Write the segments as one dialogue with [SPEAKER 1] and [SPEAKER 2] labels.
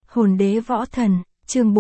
[SPEAKER 1] Hồn đế võ thần, chương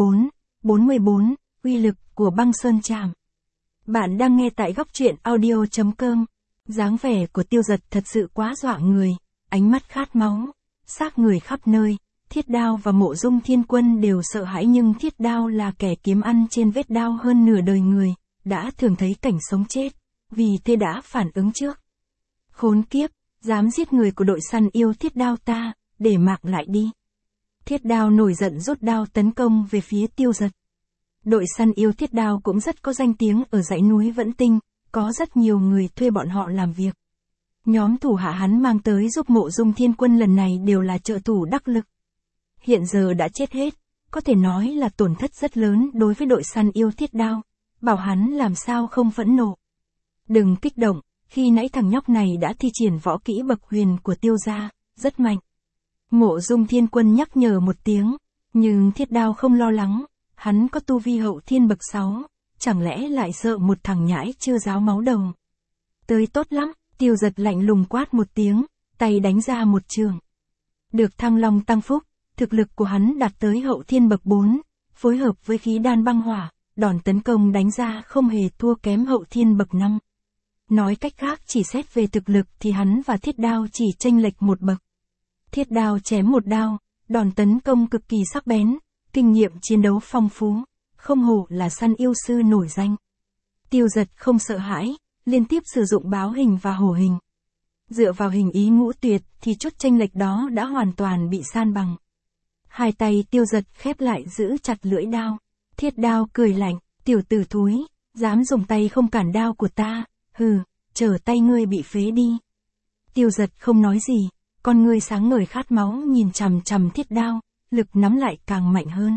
[SPEAKER 1] 44, uy lực của băng sơn trảm. Bạn đang nghe tại góc truyện audio.com. Dáng vẻ của Tiêu Dật thật sự quá dọa người, ánh mắt khát máu, xác người khắp nơi. Thiết Đao và Mộ Dung Thiên Quân đều sợ hãi, nhưng Thiết Đao là kẻ kiếm ăn trên vết đao hơn nửa đời người, đã thường thấy cảnh sống chết, vì thế đã phản ứng trước. Khốn kiếp, dám giết người của đội săn yêu Thiết Đao ta, để mạng lại đi. Thiết Đao nổi giận rút đao tấn công về phía Tiêu Dật. Đội săn yêu Thiết Đao cũng rất có danh tiếng ở dãy núi Vẫn Tinh, có rất nhiều người thuê bọn họ làm việc. Nhóm thủ hạ hắn mang tới giúp Mộ Dung Thiên Quân lần này đều là trợ thủ đắc lực. Hiện giờ đã chết hết, có thể nói là tổn thất rất lớn đối với đội săn yêu Thiết Đao, bảo hắn làm sao không phẫn nộ. Đừng kích động, khi nãy thằng nhóc này đã thi triển võ kỹ bậc huyền của Tiêu gia, rất mạnh. Mộ Dung Thiên Quân nhắc nhở một tiếng, nhưng Thiết Đao không lo lắng, hắn có tu vi hậu thiên bậc 6, chẳng lẽ lại sợ một thằng nhãi chưa ráo máu đầu. Tới tốt lắm, Tiêu Dật lạnh lùng quát một tiếng, tay đánh ra một trường. Được Thăng Long tăng phúc, thực lực của hắn đạt tới hậu thiên bậc 4, phối hợp với khí đan băng hỏa, đòn tấn công đánh ra không hề thua kém hậu thiên bậc 5. Nói cách khác, chỉ xét về thực lực thì hắn và Thiết Đao chỉ chênh lệch một bậc. Thiết Đao chém một đao, đòn tấn công cực kỳ sắc bén, kinh nghiệm chiến đấu phong phú, không hổ là săn yêu sư nổi danh. Tiêu Dật không sợ hãi, liên tiếp sử dụng báo hình và hổ hình. Dựa vào hình ý ngũ tuyệt thì chút chênh lệch đó đã hoàn toàn bị san bằng. Hai tay Tiêu Dật khép lại giữ chặt lưỡi đao. Thiết Đao cười lạnh, tiểu tử thúi, dám dùng tay không cản đao của ta, hừ, chờ tay ngươi bị phế đi. Tiêu Dật không nói gì, con ngươi sáng ngời khát máu nhìn chằm chằm Thiết Đao, lực nắm lại càng mạnh hơn.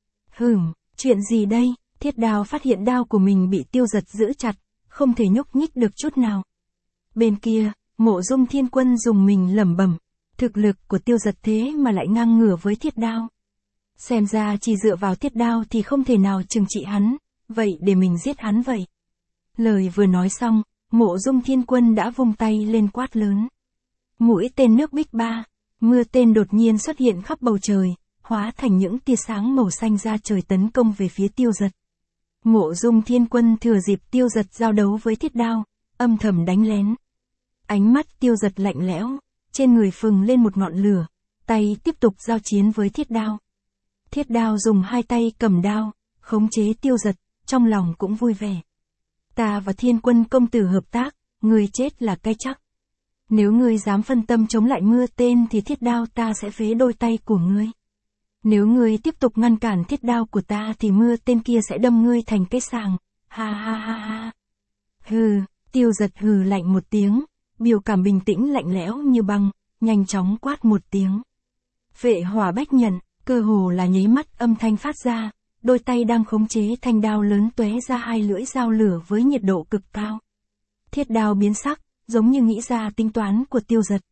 [SPEAKER 1] Chuyện gì đây? Thiết Đao phát hiện đao của mình bị Tiêu Dật giữ chặt, không thể nhúc nhích được chút nào. Bên kia, Mộ Dung Thiên Quân dùng mình lẩm bẩm, thực lực của Tiêu Dật thế mà lại ngang ngửa với Thiết Đao. Xem ra chỉ dựa vào Thiết Đao thì không thể nào trừng trị hắn, vậy để mình giết hắn vậy. Lời vừa nói xong, Mộ Dung Thiên Quân đã vung tay lên quát lớn. Mũi tên nước Bích Ba, mưa tên đột nhiên xuất hiện khắp bầu trời, hóa thành những tia sáng màu xanh ra trời tấn công về phía Tiêu Dật. Mộ Dung Thiên Quân thừa dịp Tiêu Dật giao đấu với Thiết Đao, âm thầm đánh lén. Ánh mắt Tiêu Dật lạnh lẽo, trên người phừng lên một ngọn lửa, tay tiếp tục giao chiến với Thiết Đao. Thiết Đao dùng hai tay cầm đao, khống chế Tiêu Dật, trong lòng cũng vui vẻ. Ta và Thiên Quân công tử hợp tác, ngươi chết là cái chắc. Nếu ngươi dám phân tâm chống lại mưa tên thì Thiết Đao ta sẽ phế đôi tay của ngươi. Nếu ngươi tiếp tục ngăn cản Thiết Đao của ta thì mưa tên kia sẽ đâm ngươi thành cái sàng. Ha ha ha ha. Hừ, Tiêu Dật hừ lạnh một tiếng, biểu cảm bình tĩnh lạnh lẽo như băng, nhanh chóng quát một tiếng. Vệ hỏa bách nhận, cơ hồ là nháy mắt âm thanh phát ra, đôi tay đang khống chế thanh đao lớn tóe ra hai lưỡi dao lửa với nhiệt độ cực cao. Thiết Đao biến sắc, giống như nghĩ ra tính toán của Tiêu Dật.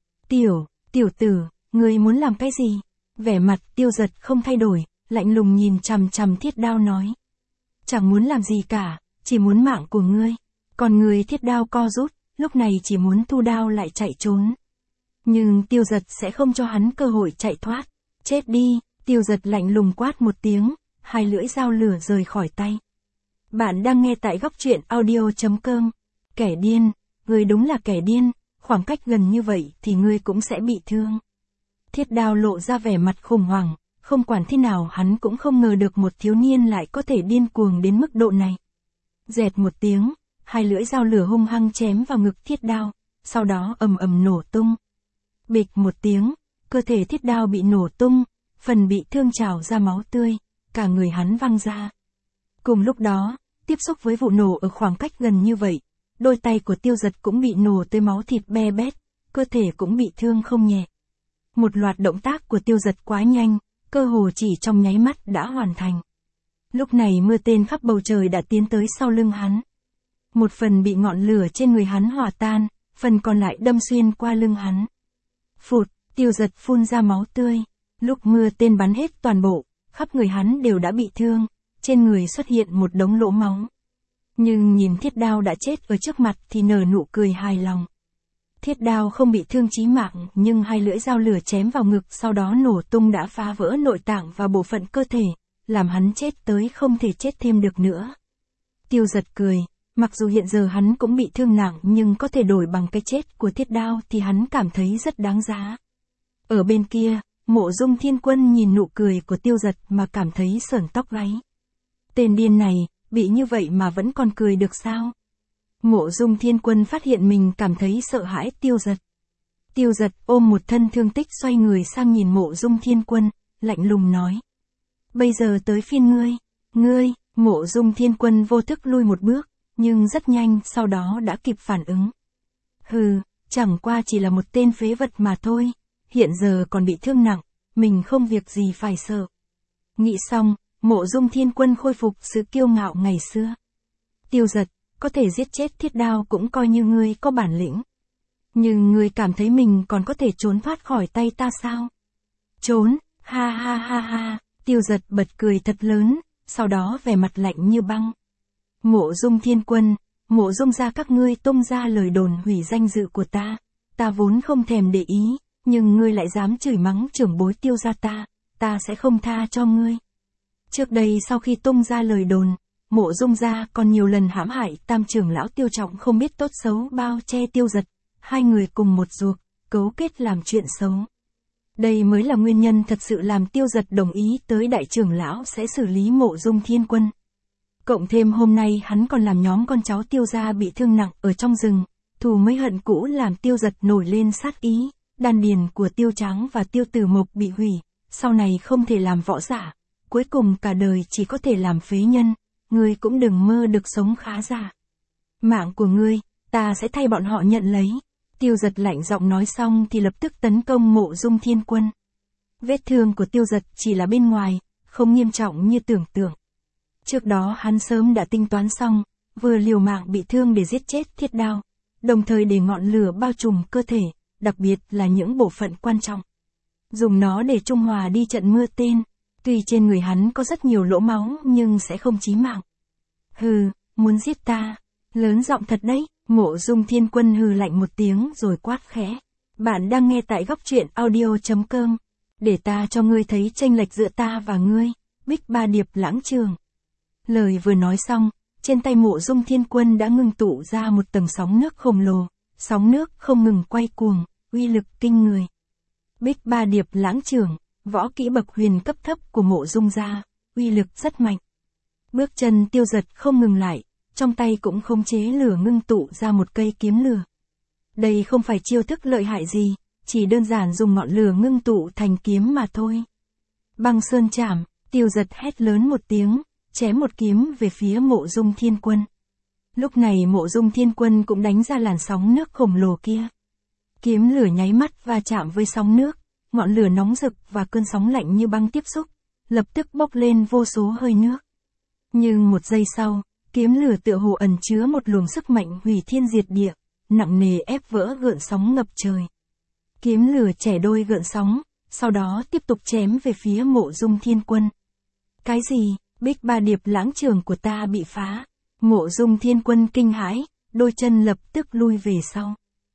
[SPEAKER 1] Tiểu tử, ngươi muốn làm cái gì? Vẻ mặt Tiêu Dật không thay đổi, lạnh lùng nhìn chằm chằm Thiết Đao nói. Chẳng muốn làm gì cả, chỉ muốn mạng của ngươi. Còn người Thiết Đao co rút, lúc này chỉ muốn thu đao lại chạy trốn. Nhưng Tiêu Dật sẽ không cho hắn cơ hội chạy thoát. Chết đi, Tiêu Dật lạnh lùng quát một tiếng, hai lưỡi dao lửa rời khỏi tay. Bạn đang nghe tại góc truyện audio.com. Kẻ điên, ngươi đúng là kẻ điên, khoảng cách gần như vậy thì ngươi cũng sẽ bị thương. Thiết Đao lộ ra vẻ mặt khủng hoảng, không quản thế nào hắn cũng không ngờ được một thiếu niên lại có thể điên cuồng đến mức độ này. Dẹt một tiếng, hai lưỡi dao lửa hung hăng chém vào ngực Thiết Đao, sau đó ầm ầm nổ tung. Bịch một tiếng, cơ thể Thiết Đao bị nổ tung, phần bị thương trào ra máu tươi, cả người hắn văng ra. Cùng lúc đó, tiếp xúc với vụ nổ ở khoảng cách gần như vậy, đôi tay của Tiêu Dật cũng bị nổ tới máu thịt be bét, cơ thể cũng bị thương không nhẹ. Một loạt động tác của Tiêu Dật quá nhanh, cơ hồ chỉ trong nháy mắt đã hoàn thành. Lúc này mưa tên khắp bầu trời đã tiến tới sau lưng hắn. Một phần bị ngọn lửa trên người hắn hòa tan, phần còn lại đâm xuyên qua lưng hắn. Phụt, Tiêu Dật phun ra máu tươi. Lúc mưa tên bắn hết toàn bộ, khắp người hắn đều đã bị thương, trên người xuất hiện một đống lỗ máu. Nhưng nhìn Thiết Đao đã chết ở trước mặt thì nở nụ cười hài lòng. Thiết đao không bị thương chí mạng, nhưng hai lưỡi dao lửa chém vào ngực sau đó nổ tung đã phá vỡ nội tạng và bộ phận cơ thể, làm hắn chết tới không thể chết thêm được nữa. Tiêu Giật cười, mặc dù hiện giờ hắn cũng bị thương nặng nhưng có thể đổi bằng cái chết của thiết đao thì hắn cảm thấy rất đáng giá. Ở bên kia, Mộ Dung Thiên Quân nhìn nụ cười của Tiêu Giật mà cảm thấy sởn tóc gáy. Tên điên này, bị như vậy mà vẫn còn cười được sao? Mộ Dung Thiên Quân phát hiện mình cảm thấy sợ hãi Tiêu Giật. Tiêu Giật ôm một thân thương tích xoay người sang nhìn Mộ Dung Thiên Quân, lạnh lùng nói. Bây giờ tới phiên ngươi, Mộ Dung Thiên Quân vô thức lui một bước, nhưng rất nhanh sau đó đã kịp phản ứng. Hừ, chẳng qua chỉ là một tên phế vật mà thôi, hiện giờ còn bị thương nặng, mình không việc gì phải sợ. Nghĩ xong, Mộ Dung Thiên Quân khôi phục sự kiêu ngạo ngày xưa. Tiêu Giật, có thể giết chết thiết đao cũng coi như ngươi có bản lĩnh. Nhưng ngươi cảm thấy mình còn có thể trốn thoát khỏi tay ta sao? Trốn, ha ha ha ha, Tiêu Giật bật cười thật lớn, sau đó vẻ mặt lạnh như băng. Mộ Dung Thiên Quân, Mộ Dung gia các ngươi tung ra lời đồn hủy danh dự của ta vốn không thèm để ý, nhưng ngươi lại dám chửi mắng trưởng bối Tiêu gia ta sẽ không tha cho ngươi. Trước đây sau khi tung ra lời đồn, Mộ Dung gia còn nhiều lần hãm hại tam trưởng lão Tiêu Trọng không biết tốt xấu bao che Tiêu Giật, hai người cùng một ruột, cấu kết làm chuyện xấu. Đây mới là nguyên nhân thật sự làm Tiêu Giật đồng ý tới đại trưởng lão sẽ xử lý Mộ Dung Thiên Quân. Cộng thêm hôm nay hắn còn làm nhóm con cháu Tiêu gia bị thương nặng ở trong rừng, thù mới hận cũ làm Tiêu Giật nổi lên sát ý, đan điền của Tiêu Tráng và Tiêu Tử Mộc bị hủy, sau này không thể làm võ giả, cuối cùng cả đời chỉ có thể làm phế nhân, ngươi cũng đừng mơ được sống khá giả. Mạng của ngươi, ta sẽ thay bọn họ nhận lấy. Tiêu Giật lạnh giọng nói xong thì lập tức tấn công Mộ Dung Thiên Quân. Vết thương của Tiêu Giật chỉ là bên ngoài, không nghiêm trọng như tưởng tượng. Trước đó hắn sớm đã tính toán xong, vừa liều mạng bị thương để giết chết thiết đao, đồng thời để ngọn lửa bao trùm cơ thể, đặc biệt là những bộ phận quan trọng. Dùng nó để trung hòa đi trận mưa tên, tuy trên người hắn có rất nhiều lỗ máu nhưng sẽ không chí mạng. Hừ, muốn giết ta, lớn giọng thật đấy. Mộ Dung Thiên Quân hừ lạnh một tiếng rồi quát khẽ. Bạn đang nghe tại góc truyện audio.com. Để ta cho ngươi thấy chênh lệch giữa ta và ngươi. Bích Ba Điệp Lãng Trường. Lời vừa nói xong, trên tay Mộ Dung Thiên Quân đã ngưng tụ ra một tầng sóng nước khổng lồ. Sóng nước không ngừng quay cuồng, uy lực kinh người. Bích Ba Điệp Lãng Trường, võ kỹ bậc huyền cấp thấp của Mộ Dung gia, uy lực rất mạnh. Bước chân Tiêu Giật không ngừng lại. Trong tay cũng khống chế lửa ngưng tụ ra một cây kiếm lửa. Đây không phải chiêu thức lợi hại gì, chỉ đơn giản dùng ngọn lửa ngưng tụ thành kiếm mà thôi. Băng sơn chảm, Tiêu Giật hét lớn một tiếng, chém một kiếm về phía Mộ Dung Thiên Quân. Lúc này Mộ Dung Thiên Quân cũng đánh ra làn sóng nước khổng lồ kia. Kiếm lửa nháy mắt va chạm với sóng nước, ngọn lửa nóng rực và cơn sóng lạnh như băng tiếp xúc, lập tức bốc lên vô số hơi nước. Nhưng một giây sau, kiếm lửa tựa hồ ẩn chứa một luồng sức mạnh hủy thiên diệt địa, nặng nề ép vỡ gợn sóng ngập trời. Kiếm lửa chẻ đôi gợn sóng, sau đó tiếp tục chém về phía Mộ Dung Thiên Quân. Cái gì? Bích Ba Điệp Lãng Trường của ta bị phá. Mộ Dung Thiên Quân kinh hãi, đôi chân lập tức lui về sau.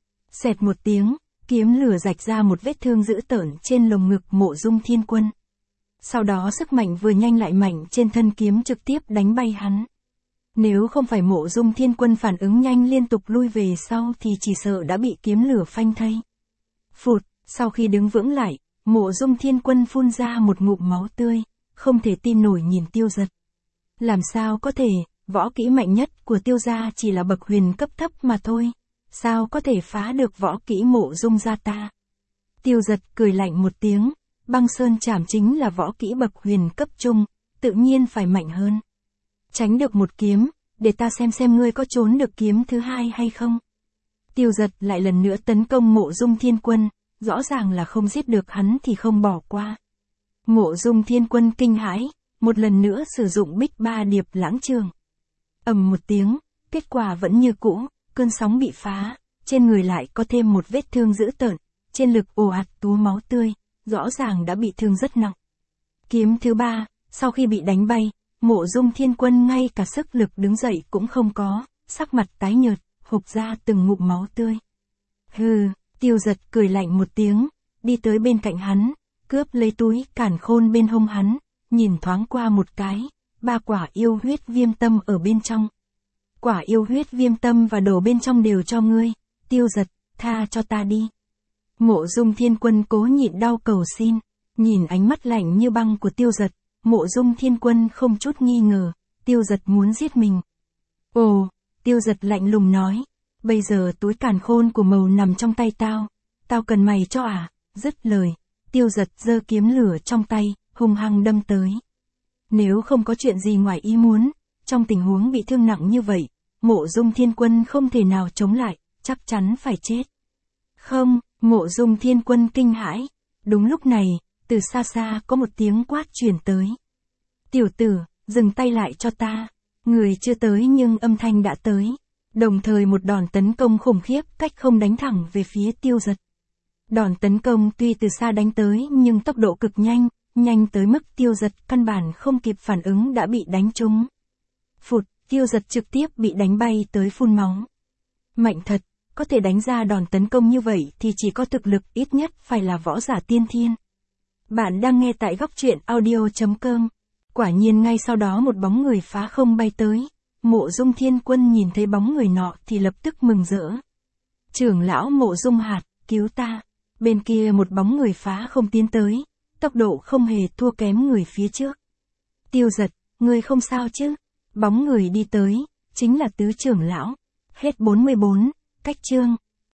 [SPEAKER 1] Xẹt một tiếng, kiếm lửa rạch ra một vết thương dữ tợn trên lồng ngực Mộ Dung Thiên Quân. Sau đó sức mạnh vừa nhanh lại mạnh trên thân kiếm trực tiếp đánh bay hắn. Nếu không phải Mộ Dung Thiên Quân phản ứng nhanh liên tục lui về sau thì chỉ sợ đã bị kiếm lửa phanh thây. Phụt, sau khi đứng vững lại, Mộ Dung Thiên Quân phun ra một ngụm máu tươi, không thể tin nổi nhìn Tiêu Giật. Làm sao có thể, võ kỹ mạnh nhất của Tiêu gia chỉ là bậc huyền cấp thấp mà thôi, sao có thể phá được võ kỹ Mộ Dung gia ta? Tiêu Giật cười lạnh một tiếng, băng sơn chảm chính là võ kỹ bậc huyền cấp trung, tự nhiên phải mạnh hơn. Tránh được một kiếm, để ta xem ngươi có trốn được kiếm thứ hai hay không. Tiêu Giật lại lần nữa tấn công Mộ Dung Thiên Quân, rõ ràng là không giết được hắn thì không bỏ qua. Mộ Dung Thiên Quân kinh hãi, một lần nữa sử dụng Bích Ba Điệp Lãng Trường. Ầm một tiếng, kết quả vẫn như cũ, cơn sóng bị phá, trên người lại có thêm một vết thương dữ tợn, trên lực ồ ạt túa máu tươi, rõ ràng đã bị thương rất nặng. Kiếm thứ ba, sau khi bị đánh bay, Mộ Dung Thiên Quân ngay cả sức lực đứng dậy cũng không có, sắc mặt tái nhợt, hộc ra từng ngụm máu tươi. Hừ, Tiêu Giật cười lạnh một tiếng, đi tới bên cạnh hắn, cướp lấy túi càn khôn bên hông hắn, nhìn thoáng qua một cái, 3 quả yêu huyết viêm tâm ở bên trong. Quả yêu huyết viêm tâm và đồ bên trong đều cho ngươi, Tiêu Giật, tha cho ta đi. Mộ Dung Thiên Quân cố nhịn đau cầu xin, nhìn ánh mắt lạnh như băng của Tiêu Giật, Mộ Dung Thiên Quân không chút nghi ngờ, Tiêu Giật muốn giết mình. Ồ, Tiêu Giật lạnh lùng nói, bây giờ túi càn khôn của mầu nằm trong tay tao cần mày cho à, dứt lời, Tiêu Giật giơ kiếm lửa trong tay, hung hăng đâm tới. Nếu không có chuyện gì ngoài ý muốn, trong tình huống bị thương nặng như vậy, Mộ Dung Thiên Quân không thể nào chống lại, chắc chắn phải chết. Không, Mộ Dung Thiên Quân kinh hãi. Đúng lúc này, từ xa xa có một tiếng quát truyền tới. Tiểu tử, dừng tay lại cho ta. Người chưa tới nhưng âm thanh đã tới. Đồng thời một đòn tấn công khủng khiếp cách không đánh thẳng về phía Tiêu Giật. Đòn tấn công tuy từ xa đánh tới nhưng tốc độ cực nhanh, nhanh tới mức Tiêu Giật căn bản không kịp phản ứng đã bị đánh trúng. Phụt, Tiêu Giật trực tiếp bị đánh bay tới phun máu. Mạnh thật, có thể đánh ra đòn tấn công như vậy thì chỉ có thực lực ít nhất phải là võ giả tiên thiên. Bạn đang nghe tại góc truyện audio.com. Quả nhiên ngay sau đó một bóng người phá không bay tới. Mộ Dung Thiên Quân nhìn thấy bóng người nọ thì lập tức mừng rỡ. Trưởng lão Mộ Dung Hạt, cứu ta. Bên kia một bóng người phá không tiến tới, tốc độ không hề thua kém người phía trước. Tiêu Giật, ngươi không sao chứ? Bóng người đi tới, chính là tứ trưởng lão. Hết 44, cách chương.